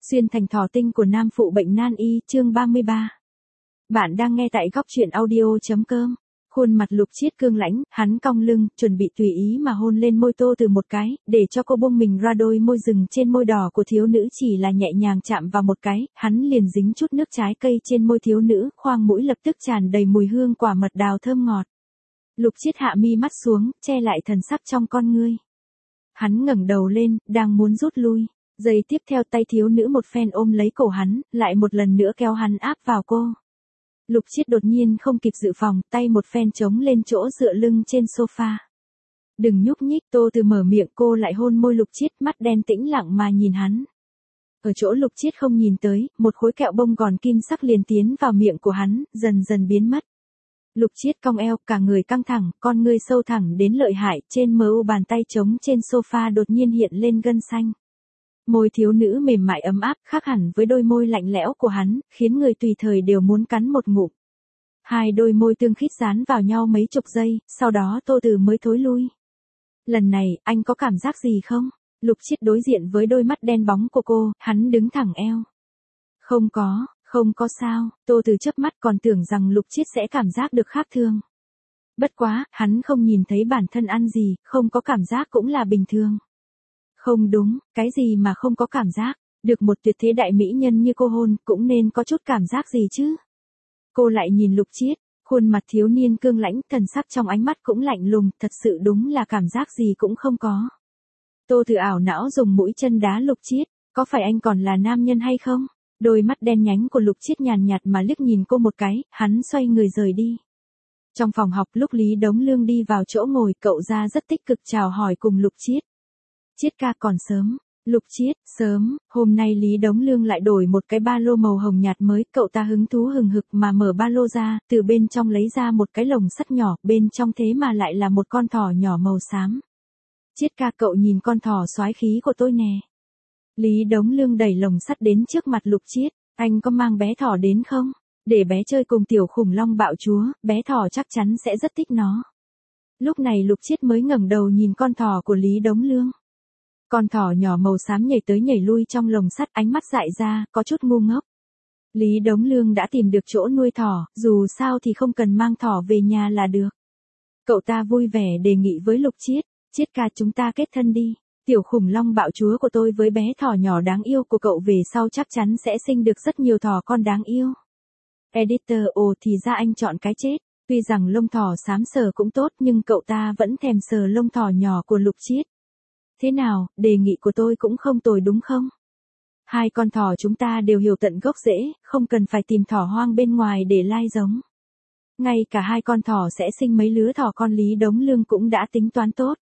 Xuyên thành thỏ tinh của nam phụ bệnh nan y, chương 33. Bạn đang nghe tại góc truyện audio.com. Khuôn mặt Lục Chiết cương lãnh, hắn cong lưng, chuẩn bị tùy ý mà hôn lên môi Tô Từ một cái, để cho cô buông mình ra. Đôi môi rừng trên môi đỏ của thiếu nữ chỉ là nhẹ nhàng chạm vào một cái, hắn liền dính chút nước trái cây trên môi thiếu nữ, khoang mũi lập tức tràn đầy mùi hương quả mật đào thơm ngọt. Lục Chiết hạ mi mắt xuống, che lại thần sắc trong con ngươi. Hắn ngẩng đầu lên, đang muốn rút lui. Giây tiếp theo tay thiếu nữ một phen ôm lấy cổ hắn, lại một lần nữa kéo hắn áp vào cô. Lục Chiết đột nhiên không kịp dự phòng, tay một phen chống lên chỗ dựa lưng trên sofa. Đừng nhúc nhích. Tô Từ mở miệng, cô lại hôn môi Lục Chiết, mắt đen tĩnh lặng mà nhìn hắn. Ở chỗ Lục Chiết không nhìn tới, một khối kẹo bông gòn kim sắc liền tiến vào miệng của hắn, dần dần biến mất. Lục Chiết cong eo, cả người căng thẳng, con ngươi sâu thẳng đến lợi hại, trên mờ u bàn tay trống trên sofa đột nhiên hiện lên gân xanh. Môi thiếu nữ mềm mại ấm áp, khác hẳn với đôi môi lạnh lẽo của hắn, khiến người tùy thời đều muốn cắn một ngụm. Hai đôi môi tương khít dán vào nhau mấy chục giây, sau đó Tô Từ mới thối lui. Lần này, anh có cảm giác gì không? Lục Chiết đối diện với đôi mắt đen bóng của cô, hắn đứng thẳng eo. Không có sao. Tô Từ chớp mắt, còn tưởng rằng Lục Chiết sẽ cảm giác được khác thường. Bất quá, hắn không nhìn thấy bản thân ăn gì, không có cảm giác cũng là bình thường. Không đúng, cái gì mà không có cảm giác, được một tuyệt thế đại mỹ nhân như cô hôn, cũng nên có chút cảm giác gì chứ. Cô lại nhìn Lục Chiết, khuôn mặt thiếu niên cương lãnh, thần sắc trong ánh mắt cũng lạnh lùng, thật sự đúng là cảm giác gì cũng không có. Tô Từ ảo não dùng mũi chân đá Lục Chiết, có phải anh còn là nam nhân hay không? Đôi mắt đen nhánh của Lục Chiết nhàn nhạt mà liếc nhìn cô một cái, hắn xoay người rời đi. Trong phòng học lúc Lý Đống Lương đi vào chỗ ngồi, cậu ra rất tích cực chào hỏi cùng Lục Chiết. Chiết ca còn sớm. Lục Chiết, sớm. Hôm nay Lý Đống Lương lại đổi một cái ba lô màu hồng nhạt mới, cậu ta hứng thú hừng hực mà mở ba lô ra, từ bên trong lấy ra một cái lồng sắt nhỏ, bên trong thế mà lại là một con thỏ nhỏ màu xám. Chiết ca, cậu nhìn con thỏ soái khí của tôi nè. Lý Đống Lương đẩy lồng sắt đến trước mặt Lục Chiết, anh có mang bé thỏ đến không? Để bé chơi cùng tiểu khủng long bạo chúa, bé thỏ chắc chắn sẽ rất thích nó. Lúc này Lục Chiết mới ngẩng đầu nhìn con thỏ của Lý Đống Lương. Con thỏ nhỏ màu xám nhảy tới nhảy lui trong lồng sắt, ánh mắt dại ra, có chút ngu ngốc. Lý Đống Lương đã tìm được chỗ nuôi thỏ, dù sao thì không cần mang thỏ về nhà là được. Cậu ta vui vẻ đề nghị với Lục Chiết, Chiết ca, chúng ta kết thân đi. Tiểu khủng long bạo chúa của tôi với bé thỏ nhỏ đáng yêu của cậu về sau chắc chắn sẽ sinh được rất nhiều thỏ con đáng yêu. Editor, ồ thì ra anh chọn cái chết. Tuy rằng lông thỏ xám sờ cũng tốt nhưng cậu ta vẫn thèm sờ lông thỏ nhỏ của Lục Chiết. Thế nào, đề nghị của tôi cũng không tồi đúng không? Hai con thỏ chúng ta đều hiểu tận gốc rễ, không cần phải tìm thỏ hoang bên ngoài để lai giống. Ngay cả hai con thỏ sẽ sinh mấy lứa thỏ con, Lý Đống Lương cũng đã tính toán tốt.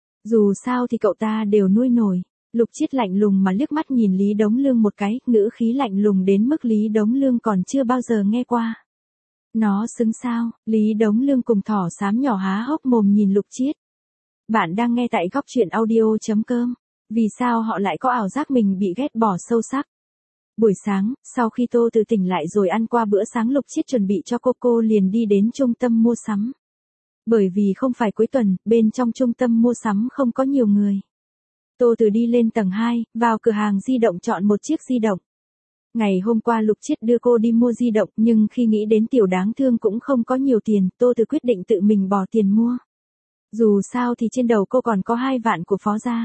Dù sao thì cậu ta đều nuôi nổi. Lục Chiết lạnh lùng mà liếc mắt nhìn Lý Đống Lương một cái, ngữ khí lạnh lùng đến mức Lý Đống Lương còn chưa bao giờ nghe qua. Nó xứng sao? Lý Đống Lương cùng thỏ xám nhỏ há hốc mồm nhìn Lục Chiết. Bạn đang nghe tại góc truyện audio.com. Vì sao họ lại có ảo giác mình bị ghét bỏ sâu sắc? Buổi sáng, sau khi Tô Từ tỉnh lại rồi ăn qua bữa sáng, Lục Chiết chuẩn bị cho cô liền đi đến trung tâm mua sắm. Bởi vì không phải cuối tuần, bên trong trung tâm mua sắm không có nhiều người. Tô Từ đi lên tầng 2, vào cửa hàng di động chọn một chiếc di động. Ngày hôm qua Lục Chiết đưa cô đi mua di động, nhưng khi nghĩ đến tiểu đáng thương cũng không có nhiều tiền, Tô Từ quyết định tự mình bỏ tiền mua. Dù sao thì trên đầu cô còn có 2 vạn của phó gia.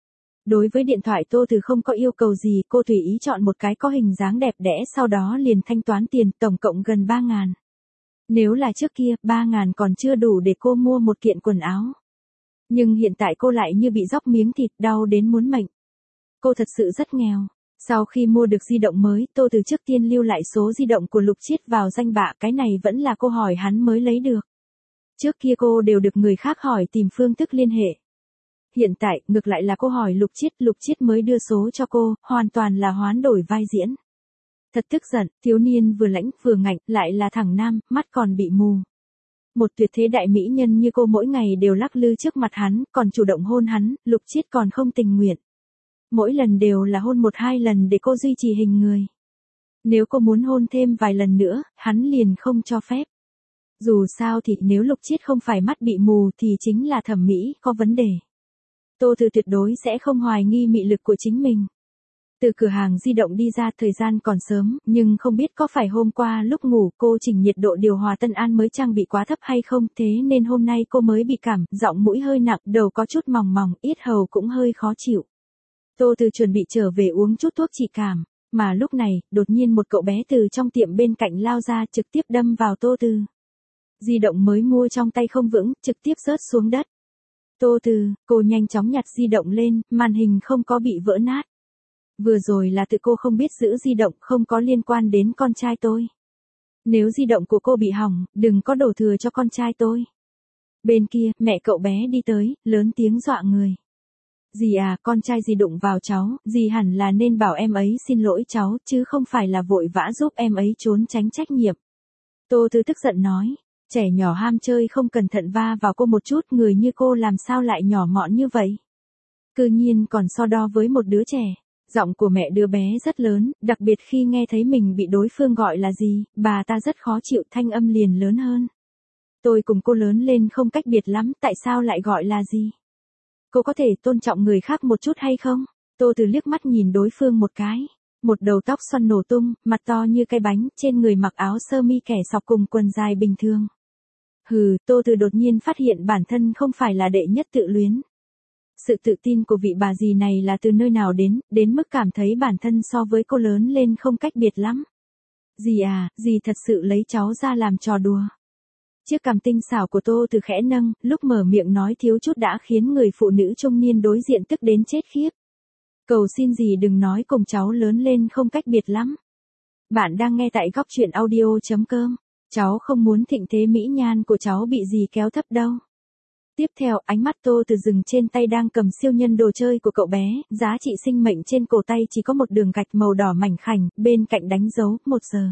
Đối với điện thoại Tô Từ không có yêu cầu gì, cô tùy ý chọn một cái có hình dáng đẹp đẽ, sau đó liền thanh toán tiền, tổng cộng gần 3.000. Nếu là trước kia, 3.000 còn chưa đủ để cô mua một kiện quần áo. Nhưng hiện tại cô lại như bị dóc miếng thịt, đau đến muốn mệnh. Cô thật sự rất nghèo. Sau khi mua được di động mới, Tô Từ trước tiên lưu lại số di động của Lục Chiết vào danh bạ, cái này vẫn là cô hỏi hắn mới lấy được. Trước kia cô đều được người khác hỏi tìm phương thức liên hệ. Hiện tại, ngược lại là cô hỏi Lục Chiết mới đưa số cho cô, hoàn toàn là hoán đổi vai diễn. Thật tức giận, thiếu niên vừa lãnh vừa ngạnh, lại là thằng nam, mắt còn bị mù. Một tuyệt thế đại mỹ nhân như cô mỗi ngày đều lắc lư trước mặt hắn, còn chủ động hôn hắn, Lục Chiết còn không tình nguyện. Mỗi lần đều là hôn 1-2 lần để cô duy trì hình người. Nếu cô muốn hôn thêm vài lần nữa, hắn liền không cho phép. Dù sao thì nếu Lục Chiết không phải mắt bị mù thì chính là thẩm mỹ có vấn đề. Tô Từ tuyệt đối sẽ không hoài nghi mị lực của chính mình. Từ cửa hàng di động đi ra, thời gian còn sớm, nhưng không biết có phải hôm qua lúc ngủ cô chỉnh nhiệt độ điều hòa Tân An mới trang bị quá thấp hay không, thế nên hôm nay cô mới bị cảm, giọng mũi hơi nặng, đầu có chút mòng mòng, yết hầu cũng hơi khó chịu. Tô Từ chuẩn bị trở về uống chút thuốc trị cảm, mà lúc này, đột nhiên một cậu bé từ trong tiệm bên cạnh lao ra trực tiếp đâm vào Tô Từ. Di động mới mua trong tay không vững, trực tiếp rớt xuống đất. Tô Từ, cô nhanh chóng nhặt di động lên, màn hình không có bị vỡ nát. Vừa rồi là tự cô không biết giữ di động, không có liên quan đến con trai tôi. Nếu di động của cô bị hỏng, đừng có đổ thừa cho con trai tôi. Bên kia, mẹ cậu bé đi tới, lớn tiếng dọa người. Dì à, con trai dì đụng vào cháu, dì hẳn là nên bảo em ấy xin lỗi cháu, chứ không phải là vội vã giúp em ấy trốn tránh trách nhiệm. Tô Từ tức giận nói, trẻ nhỏ ham chơi không cẩn thận va vào cô một chút, người như cô làm sao lại nhỏ mọn như vậy. Cư nhiên còn so đo với một đứa trẻ. Giọng của mẹ đứa bé rất lớn, đặc biệt khi nghe thấy mình bị đối phương gọi là gì, bà ta rất khó chịu, thanh âm liền lớn hơn. Tôi cùng cô lớn lên không cách biệt lắm, tại sao lại gọi là gì? Cô có thể tôn trọng người khác một chút hay không? Tô Từ liếc mắt nhìn đối phương một cái. Một đầu tóc xoăn nổ tung, mặt to như cái bánh, trên người mặc áo sơ mi kẻ sọc cùng quần dài bình thường. Hừ, Tô Từ đột nhiên phát hiện bản thân không phải là đệ nhất tự luyến. Sự tự tin của vị bà dì này là từ nơi nào đến mức cảm thấy bản thân so với cô lớn lên không cách biệt lắm. Dì à, dì thật sự lấy cháu ra làm trò đùa. Chiếc cằm tinh xảo của Tô Từ khẽ nâng, lúc mở miệng nói thiếu chút đã khiến người phụ nữ trung niên đối diện tức đến chết khiếp. Cầu xin dì đừng nói cùng cháu lớn lên không cách biệt lắm. Bạn đang nghe tại góc truyện audio.com. Cháu không muốn thịnh thế mỹ nhan của cháu bị dì kéo thấp đâu. Tiếp theo, ánh mắt Tô Từ dừng trên tay đang cầm siêu nhân đồ chơi của cậu bé, giá trị sinh mệnh trên cổ tay chỉ có một đường gạch màu đỏ mảnh khảnh, bên cạnh đánh dấu 1 giờ.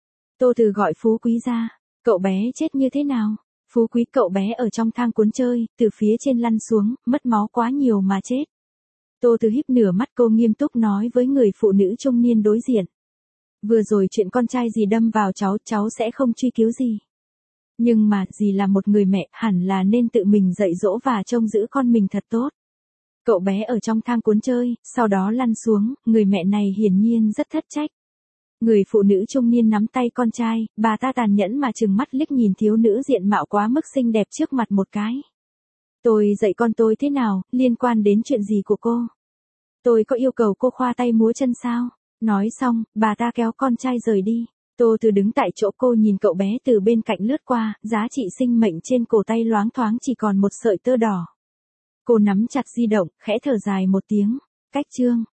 Tô Từ gọi Phú Quý ra, cậu bé chết như thế nào? Phú Quý, cậu bé ở trong thang cuốn chơi, từ phía trên lăn xuống, mất máu quá nhiều mà chết. Tô Từ híp nửa mắt, cô nghiêm túc nói với người phụ nữ trung niên đối diện. Vừa rồi chuyện con trai dì đâm vào cháu sẽ không truy cứu gì. Nhưng mà, dì là một người mẹ, hẳn là nên tự mình dạy dỗ và trông giữ con mình thật tốt. Cậu bé ở trong thang cuốn chơi, sau đó lăn xuống, người mẹ này hiển nhiên rất thất trách. Người phụ nữ trung niên nắm tay con trai, bà ta tàn nhẫn mà trừng mắt liếc nhìn thiếu nữ diện mạo quá mức xinh đẹp trước mặt một cái. Tôi dạy con tôi thế nào, liên quan đến chuyện gì của cô? Tôi có yêu cầu cô khoa tay múa chân sao? Nói xong, bà ta kéo con trai rời đi. Tô Từ đứng tại chỗ, cô nhìn cậu bé từ bên cạnh lướt qua, giá trị sinh mệnh trên cổ tay loáng thoáng chỉ còn một sợi tơ đỏ. Cô nắm chặt di động, khẽ thở dài một tiếng. Cách chương.